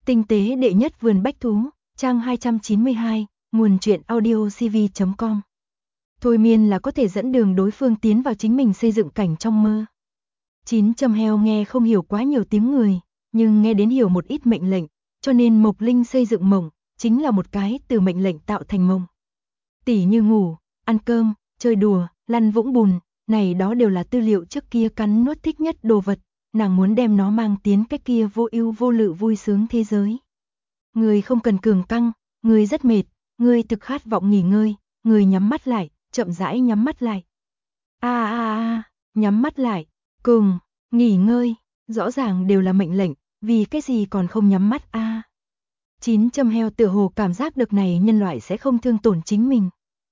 Tinh tế đệ nhất vườn bách thú, trang 292, nguồn truyện audiocv.com. Thôi miên là có thể dẫn đường đối phương tiến vào chính mình xây dựng cảnh trong mơ. 9 heo nghe không hiểu quá nhiều tiếng người, nhưng nghe đến hiểu một ít mệnh lệnh, cho nên Mộc Linh xây dựng mộng, chính là một cái từ mệnh lệnh tạo thành mộng. Tỉ như ngủ, ăn cơm, chơi đùa, lăn vũng bùn, này đó đều là tư liệu trước kia cắn nuốt thích nhất đồ vật, nàng muốn đem nó mang tiến cái kia vô ưu vô lự vui sướng thế giới. Người không cần cường căng, người rất mệt, người thực khát vọng nghỉ ngơi, người nhắm mắt lại, chậm rãi nhắm mắt lại. Nhắm mắt lại, cùng, nghỉ ngơi, rõ ràng đều là mệnh lệnh, vì cái gì còn không nhắm mắt a? 9 heo tựa hồ cảm giác được này nhân loại sẽ không thương tổn chính mình.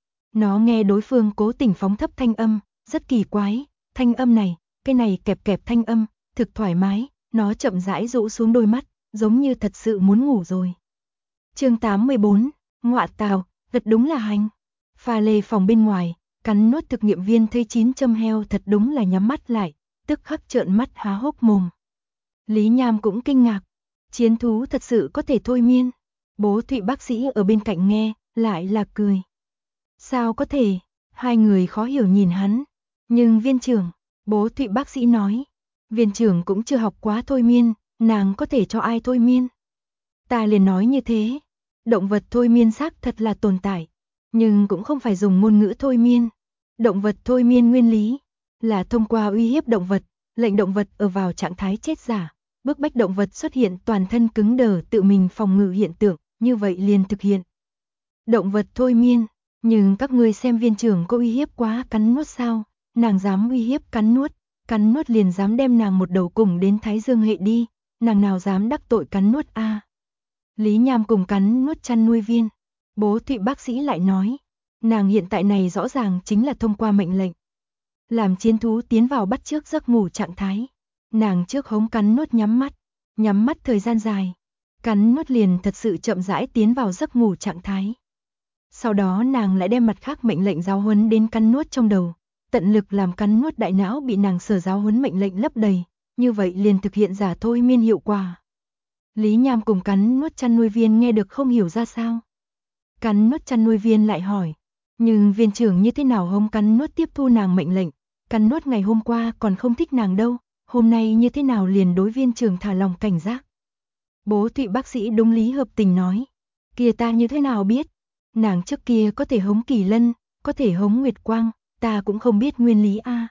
Nó nghe đối phương cố tình phóng thấp thanh âm, rất kỳ quái, thanh âm này, cái này kẹp kẹp thanh âm, thực thoải mái, nó chậm rãi rũ xuống đôi mắt, giống như thật sự muốn ngủ rồi. Chương 84, ngọa tào, thật đúng là hành. Pha lê phòng bên ngoài, cắn nuốt thực nghiệm viên thấy 9 heo thật đúng là nhắm mắt lại, tức khắc trợn mắt há hốc mồm. Lý Nham cũng kinh ngạc, chiến thú thật sự có thể thôi miên. Bố Thụy bác sĩ ở bên cạnh nghe, lại là cười. Sao có thể? Hai người khó hiểu nhìn hắn. Nhưng viên trưởng, bố Thụy bác sĩ nói, viên trưởng cũng chưa học quá thôi miên, nàng có thể cho ai thôi miên? Ta liền nói như thế, động vật thôi miên xác thật là tồn tại, nhưng cũng không phải dùng ngôn ngữ thôi miên. Động vật thôi miên nguyên lý là thông qua uy hiếp động vật, lệnh động vật ở vào trạng thái chết giả, bức bách động vật xuất hiện toàn thân cứng đờ tự mình phòng ngự hiện tượng, như vậy liền thực hiện. Động vật thôi miên, nhưng các ngươi xem viên trưởng có uy hiếp quá cắn nuốt sao? Nàng dám uy hiếp cắn nuốt liền dám đem nàng một đầu cùng đến Thái Dương hệ đi, nàng nào dám đắc tội cắn nuốt a? Lý Nham cùng cắn nuốt chăn nuôi viên, bố Thụy bác sĩ lại nói, nàng hiện tại này rõ ràng chính là thông qua mệnh lệnh, làm chiến thú tiến vào bắt chước giấc ngủ trạng thái. Nàng trước hống cắn nuốt nhắm mắt thời gian dài, cắn nuốt liền thật sự chậm rãi tiến vào giấc ngủ trạng thái. Sau đó nàng lại đem mặt khác mệnh lệnh giáo huấn đến cắn nuốt trong đầu, tận lực làm cắn nuốt đại não bị nàng sở giáo huấn mệnh lệnh lấp đầy, như vậy liền thực hiện giả thôi miên hiệu quả. Lý Nham cùng cắn nuốt chăn nuôi viên nghe được không hiểu ra sao. Cắn nuốt chăn nuôi viên lại hỏi, nhưng viên trưởng như thế nào hống cắn nuốt tiếp thu nàng mệnh lệnh, cắn nuốt ngày hôm qua còn không thích nàng đâu, hôm nay như thế nào liền đối viên trưởng thả lòng cảnh giác. Bố Thụy bác sĩ đúng lý hợp tình nói, kia ta như thế nào biết, nàng trước kia có thể hống Kỳ Lân, có thể hống Nguyệt Quang, ta cũng không biết nguyên lý a.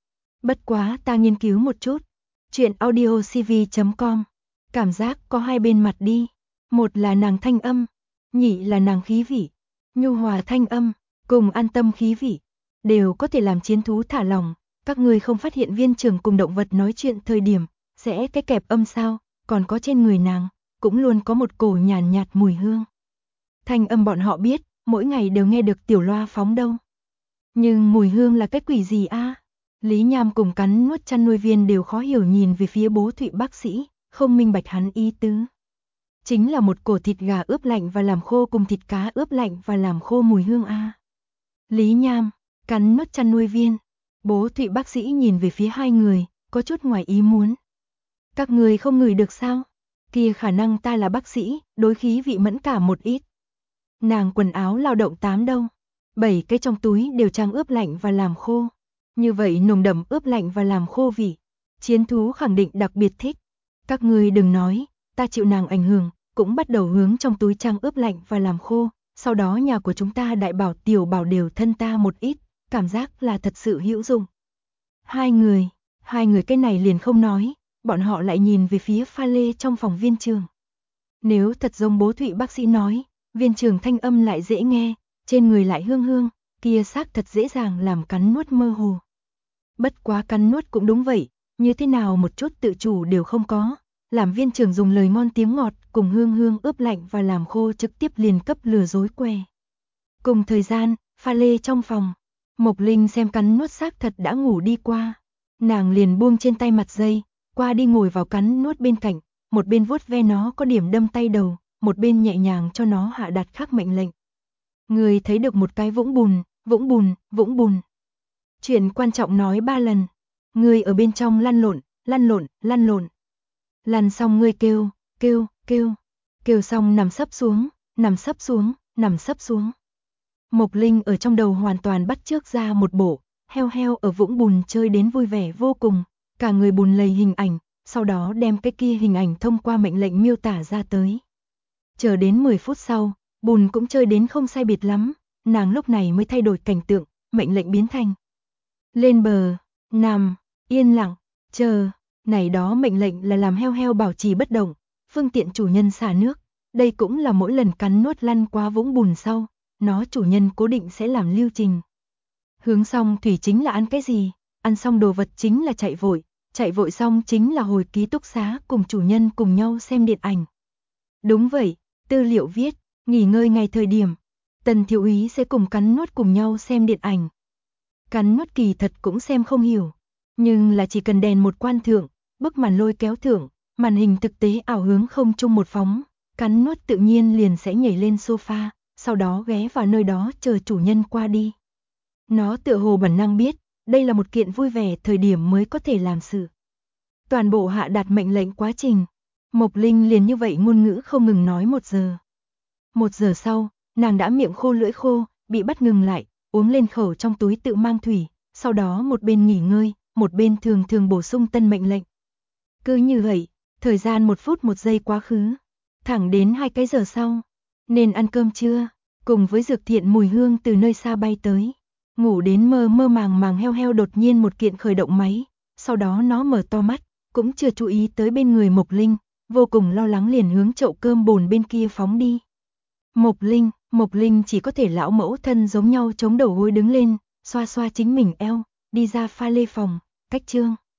Bất quá ta nghiên cứu một chút, chuyện audiocv.com, cảm giác có hai bên mặt đi, một là nàng thanh âm, nhị là nàng khí vị, nhu hòa thanh âm, cùng an tâm khí vị, đều có thể làm chiến thú thả lòng. Các ngươi không phát hiện viên trưởng cùng động vật nói chuyện thời điểm, sẽ cái kẹp âm sao, còn có trên người nàng, cũng luôn có một cổ nhàn nhạt mùi hương. Thanh âm bọn họ biết, mỗi ngày đều nghe được tiểu loa phóng đâu. Nhưng mùi hương là cái quỷ gì a? Lý Nham cùng cắn nuốt chăn nuôi viên đều khó hiểu nhìn về phía bố Thụy bác sĩ, không minh bạch hắn ý tứ. Chính là một cổ thịt gà ướp lạnh và làm khô cùng thịt cá ướp lạnh và làm khô mùi hương a. Lý Nham, cắn nuốt chăn nuôi viên, bố Thụy bác sĩ nhìn về phía hai người, có chút ngoài ý muốn. Các người không ngửi được sao? Kia khả năng ta là bác sĩ, đối khí vị mẫn cảm một ít. Nàng quần áo lao động 8 đâu, 7 cái trong túi đều trang ướp lạnh và làm khô. Như vậy nồng đậm ướp lạnh và làm khô vị, chiến thú khẳng định đặc biệt thích. Các người đừng nói, ta chịu nàng ảnh hưởng, cũng bắt đầu hướng trong túi trang ướp lạnh và làm khô. Sau đó nhà của chúng ta đại bảo tiểu bảo đều thân ta một ít, cảm giác là thật sự hữu dụng. Hai người cái này liền không nói, bọn họ lại nhìn về phía pha lê trong phòng viên trường. Nếu thật giống bố Thụy bác sĩ nói, viên trường thanh âm lại dễ nghe, trên người lại hương hương, kia xác thật dễ dàng làm cắn nuốt mơ hồ. Bất quá cắn nuốt cũng đúng vậy, như thế nào một chút tự chủ đều không có, làm viên trường dùng lời ngon tiếng ngọt cùng hương hương ướp lạnh và làm khô trực tiếp liền cấp lừa dối què. Cùng thời gian, pha lê trong phòng, Mộc Linh xem cắn nuốt xác thật đã ngủ đi qua, nàng liền buông trên tay mặt dây, qua đi ngồi vào cắn nuốt bên cạnh, một bên vuốt ve nó có điểm đâm tay đầu, một bên nhẹ nhàng cho nó hạ đặt khắc mệnh lệnh. Người thấy được một cái vũng bùn, vũng bùn, vũng bùn. Chuyện quan trọng nói 3 lần. Người ở bên trong lăn lộn, lăn lộn, lăn lộn. Lăn xong ngươi kêu, kêu, kêu. Kêu xong nằm sấp xuống, nằm sấp xuống, nằm sấp xuống. Mộc Linh ở trong đầu hoàn toàn bắt chước ra một bộ, heo heo ở vũng bùn chơi đến vui vẻ vô cùng, cả người bùn lầy hình ảnh, sau đó đem cái kia hình ảnh thông qua mệnh lệnh miêu tả ra tới. Chờ đến 10 phút sau, bùn cũng chơi đến không sai biệt lắm, nàng lúc này mới thay đổi cảnh tượng, mệnh lệnh biến thành lên bờ, nằm, yên lặng, chờ, này đó mệnh lệnh là làm heo heo bảo trì bất động, phương tiện chủ nhân xả nước, đây cũng là mỗi lần cắn nuốt lăn qua vũng bùn sau, nó chủ nhân cố định sẽ làm lưu trình. Hướng xong thủy chính là ăn cái gì, ăn xong đồ vật chính là chạy vội xong chính là hồi ký túc xá cùng chủ nhân cùng nhau xem điện ảnh. Đúng vậy, tư liệu viết, nghỉ ngơi ngày thời điểm, Tần thiếu úy sẽ cùng cắn nuốt cùng nhau xem điện ảnh. Cắn nuốt kỳ thật cũng xem không hiểu, nhưng là chỉ cần đèn một quan thượng, bức màn lôi kéo thượng, màn hình thực tế ảo hướng không chung một phóng, cắn nuốt tự nhiên liền sẽ nhảy lên sofa, sau đó ghé vào nơi đó chờ chủ nhân qua đi. Nó tựa hồ bản năng biết, đây là một kiện vui vẻ thời điểm mới có thể làm sự. Toàn bộ hạ đạt mệnh lệnh quá trình, Mộc Linh liền như vậy ngôn ngữ không ngừng nói 1 giờ. 1 giờ sau, nàng đã miệng khô lưỡi khô, bị bắt ngừng lại, uống lên khẩu trong túi tự mang thủy, sau đó một bên nghỉ ngơi, một bên thường thường bổ sung tân mệnh lệnh. Cứ như vậy, thời gian 1 phút 1 giây quá khứ, thẳng đến 2 cái giờ sau, nên ăn cơm trưa, cùng với dược thiện mùi hương từ nơi xa bay tới. Ngủ đến mơ mơ màng màng heo heo đột nhiên một kiện khởi động máy, sau đó nó mở to mắt, cũng chưa chú ý tới bên người Mộc Linh, vô cùng lo lắng liền hướng chậu cơm bồn bên kia phóng đi. Mộc Linh chỉ có thể lão mẫu thân giống nhau chống đầu gối đứng lên, xoa xoa chính mình eo, đi ra pha lê phòng, cách trương.